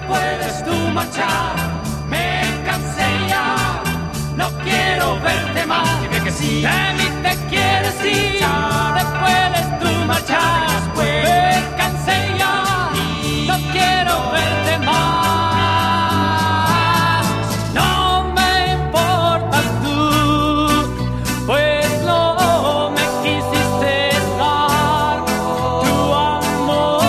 puedes tú marchar. Me cansé ya, no quiero verte más. Dime que sí, de mí te quieres ir. Te puedes tú marchar. Me cansé ya, no quiero verte más. No me importas tú, pues no me quisiste dar tu amor.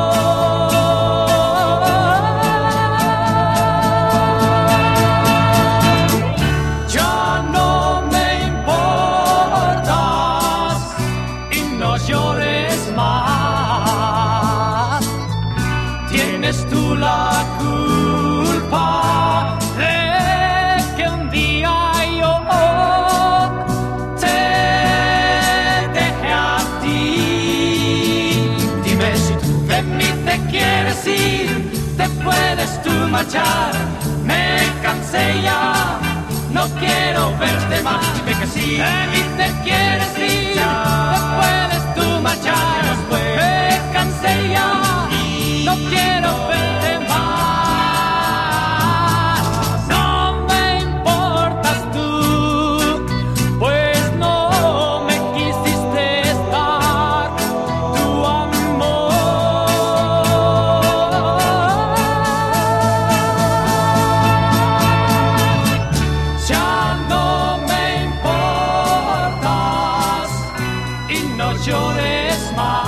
Ya no me importas y no llores más. Tienes tú la culpa de que un día yo te dejé a ti. Dime si tú de mí te quieres ir, te puedes tú marchar. Me cansé ya, no quiero verte más. Dime que sí, de mí te quieres ir, te puedes tú marchar. Me cansé ya, no quiero verte más. No me importas tú, pues no me quisiste dar tu amor. Ya no me importas y no llores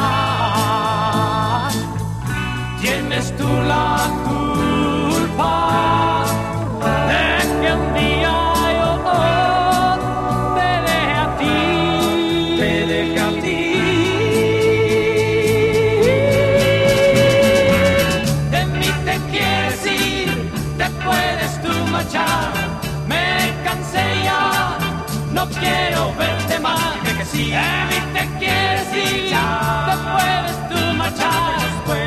más. Tienes tú la culpa de que un día yo te dejé a ti. Te dejé a ti. De mí te quieres ir, te puedes tú marchar. Me cansé ya, no quiero verte más. Dime que sí, de mí te quieres ir, te puedes tú marchar.